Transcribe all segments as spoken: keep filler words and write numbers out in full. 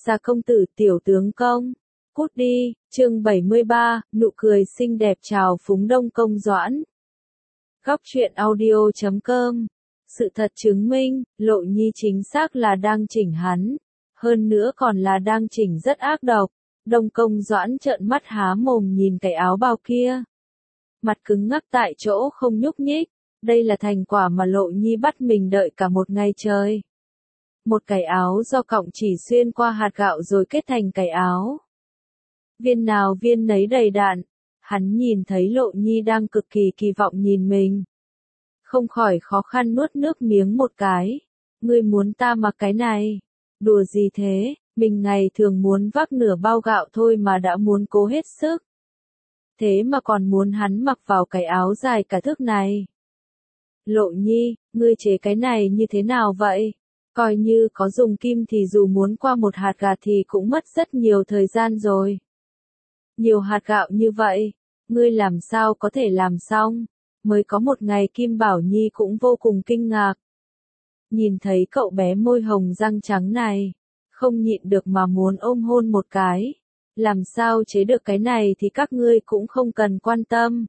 Gia công tử tiểu tướng công. Cút đi, chương bảy mươi ba, nụ cười xinh đẹp chào phúng Đông Công Doãn. Góc truyện audio chấm com. Sự thật chứng minh, Lộ Nhi chính xác là đang chỉnh hắn. Hơn nữa còn là đang chỉnh rất ác độc. Đông Công Doãn trợn mắt há mồm nhìn cái áo bào kia. Mặt cứng ngắc tại chỗ không nhúc nhích. Đây là thành quả mà Lộ Nhi bắt mình đợi cả một ngày trời. Một cái áo do cọng chỉ xuyên qua hạt gạo rồi kết thành cái áo. Viên nào viên nấy đầy đạn. Hắn nhìn thấy Lộ Nhi đang cực kỳ kỳ vọng nhìn mình. Không khỏi khó khăn nuốt nước miếng một cái. Ngươi muốn ta mặc cái này? Đùa gì thế, mình ngày thường muốn vác nửa bao gạo thôi mà đã muốn cố hết sức. Thế mà còn muốn hắn mặc vào cái áo dài cả thước này. Lộ Nhi, ngươi chế cái này như thế nào vậy? Coi như có dùng kim thì dù muốn qua một hạt gà thì cũng mất rất nhiều thời gian rồi. Nhiều hạt gạo như vậy, ngươi làm sao có thể làm xong? Mới có một ngày Kim Bảo Nhi cũng vô cùng kinh ngạc. Nhìn thấy cậu bé môi hồng răng trắng này, không nhịn được mà muốn ôm hôn một cái. Làm sao chế được cái này thì các ngươi cũng không cần quan tâm.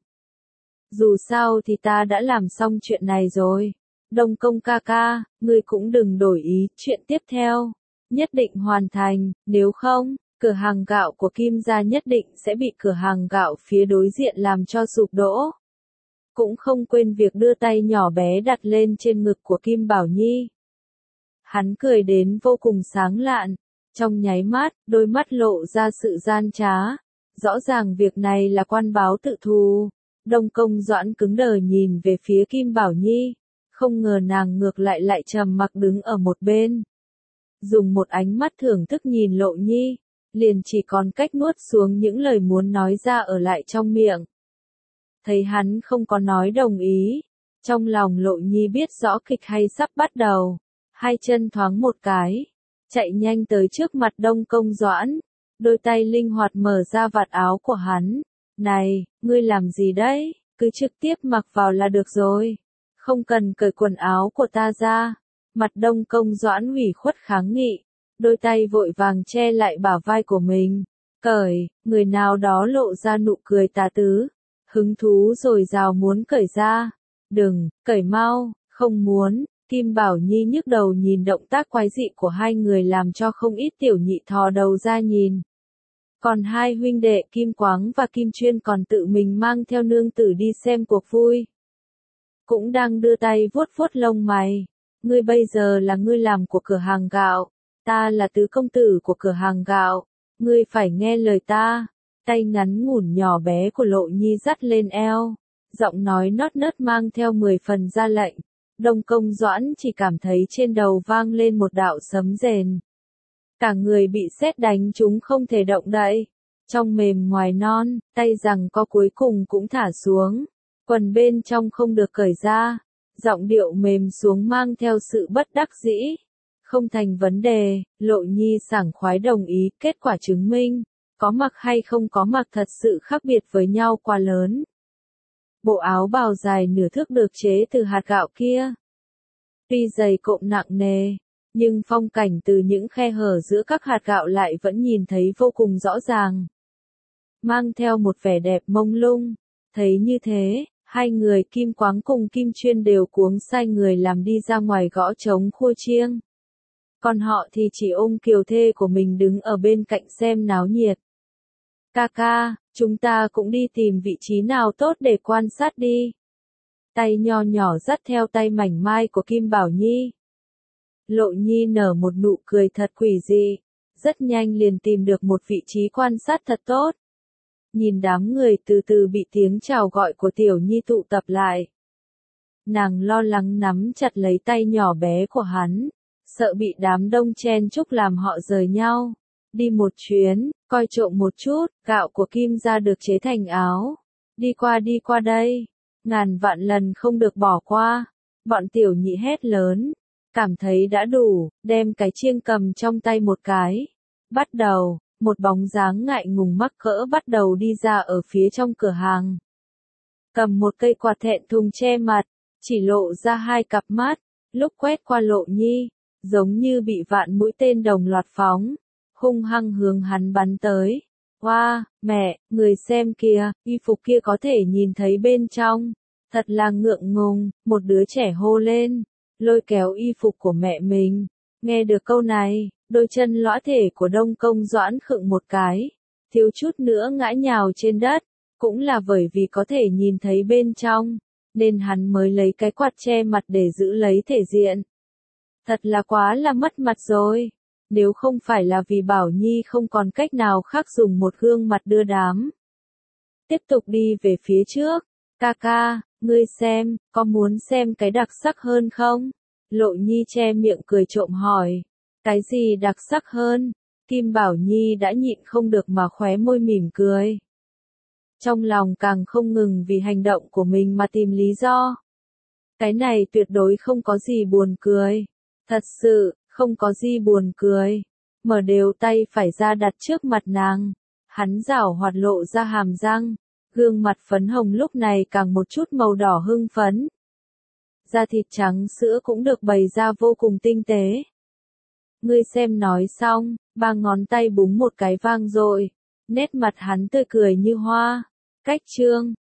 Dù sao thì ta đã làm xong chuyện này rồi. Đông Công ca ca, ngươi cũng đừng đổi ý, chuyện tiếp theo nhất định hoàn thành, nếu không, cửa hàng gạo của Kim gia nhất định sẽ bị cửa hàng gạo phía đối diện làm cho sụp đổ. Cũng không quên việc đưa tay nhỏ bé đặt lên trên ngực của Kim Bảo Nhi. Hắn cười đến vô cùng sáng lạn, trong nháy mắt, đôi mắt lộ ra sự gian trá. Rõ ràng việc này là quan báo tự thù. Đông Công Doãn cứng đờ nhìn về phía Kim Bảo Nhi. Không ngờ nàng ngược lại lại trầm mặc đứng ở một bên. Dùng một ánh mắt thưởng thức nhìn Lộ Nhi, liền chỉ còn cách nuốt xuống những lời muốn nói ra ở lại trong miệng. Thấy hắn không có nói đồng ý, trong lòng Lộ Nhi biết rõ kịch hay sắp bắt đầu. Hai chân thoáng một cái, chạy nhanh tới trước mặt Đông Công Doãn, đôi tay linh hoạt mở ra vạt áo của hắn. Này, ngươi làm gì đấy, cứ trực tiếp mặc vào là được rồi. Không cần cởi quần áo của ta ra. Mặt Đông Công Doãn ủy khuất kháng nghị, đôi tay vội vàng che lại bả vai của mình. Cởi, người nào đó lộ ra nụ cười tà tứ, hứng thú rồi rào muốn cởi ra. Đừng, cởi mau, không muốn. Kim Bảo Nhi nhức đầu nhìn động tác quái dị của hai người làm cho không ít tiểu nhị thò đầu ra nhìn. Còn hai huynh đệ Kim Quáng và Kim Chuyên còn tự mình mang theo nương tử đi xem cuộc vui. Cũng đang đưa tay vuốt vuốt lông mày. Ngươi bây giờ là ngươi làm của cửa hàng gạo, ta là tứ công tử của cửa hàng gạo, ngươi phải nghe lời ta. Tay ngắn ngủn nhỏ bé của Lộ Nhi dắt lên eo, giọng nói nót nớt mang theo mười phần ra lệnh. Đông Công Doãn chỉ cảm thấy trên đầu vang lên một đạo sấm rền. Cả người bị sét đánh chúng không thể động đậy. Trong mềm ngoài non, tay giằng co cuối cùng cũng thả xuống. Quần bên trong không được cởi ra. Giọng điệu mềm xuống mang theo sự bất đắc dĩ. Không thành vấn đề, Lộ Nhi sảng khoái đồng ý. Kết quả chứng minh, có mặc hay không có mặc thật sự khác biệt với nhau quá lớn. Bộ áo bào dài nửa thước được chế từ hạt gạo kia. Tuy dày cộm nặng nề, nhưng phong cảnh từ những khe hở giữa các hạt gạo lại vẫn nhìn thấy vô cùng rõ ràng. Mang theo một vẻ đẹp mông lung. Thấy như thế, hai người Kim Quáng cùng Kim Chuyên đều cuống sai người làm đi ra ngoài gõ trống khua chiêng. Còn họ thì chỉ ôm kiều thê của mình đứng ở bên cạnh xem náo nhiệt. Ca ca, chúng ta cũng đi tìm vị trí nào tốt để quan sát đi. Tay nho nhỏ dắt theo tay mảnh mai của Kim Bảo Nhi. Lộ Nhi nở một nụ cười thật quỷ dị, rất nhanh liền tìm được một vị trí quan sát thật tốt. Nhìn đám người từ từ bị tiếng chào gọi của Tiểu Nhi tụ tập lại. Nàng lo lắng nắm chặt lấy tay nhỏ bé của hắn, sợ bị đám đông chen chúc làm họ rời nhau. Đi một chuyến, coi trộm một chút, gạo của Kim gia được chế thành áo. Đi qua đi qua đây, ngàn vạn lần không được bỏ qua. Bọn tiểu nhị hét lớn, cảm thấy đã đủ, đem cái chiêng cầm trong tay một cái. Bắt đầu, một bóng dáng ngại ngùng mắc cỡ bắt đầu đi ra ở phía trong cửa hàng. Cầm một cây quạt thẹn thùng che mặt, chỉ lộ ra hai cặp mắt, lúc quét qua Lộ Nhi, giống như bị vạn mũi tên đồng loạt phóng. hung hăng hướng hắn bắn tới. Oa, wow, mẹ, người xem kìa, y phục kia có thể nhìn thấy bên trong. Thật là ngượng ngùng, một đứa trẻ hô lên, lôi kéo y phục của mẹ mình. Nghe được câu này, đôi chân lõa thể của Đông Công Doãn khựng một cái, thiếu chút nữa ngã nhào trên đất, cũng là bởi vì có thể nhìn thấy bên trong, nên hắn mới lấy cái quạt che mặt để giữ lấy thể diện. Thật là quá là mất mặt rồi. Nếu không phải là vì Bảo Nhi không còn cách nào khác dùng một gương mặt đưa đám. Tiếp tục đi về phía trước. Ca ca, ngươi xem, có muốn xem cái đặc sắc hơn không? Lộ Nhi che miệng cười trộm hỏi. Cái gì đặc sắc hơn? Kim Bảo Nhi đã nhịn không được mà khóe môi mỉm cười. Trong lòng càng không ngừng vì hành động của mình mà tìm lý do. Cái này tuyệt đối không có gì buồn cười. Thật sự, không có gì buồn cười. Mở đều tay phải ra đặt trước mặt nàng. Hắn giảo hoạt lộ ra hàm răng. Gương mặt phấn hồng lúc này càng một chút màu đỏ hưng phấn. Da thịt trắng sữa cũng được bày ra vô cùng tinh tế. Ngươi xem nói xong, ba ngón tay búng một cái vang dội. Nét mặt hắn tươi cười như hoa. Cách chương.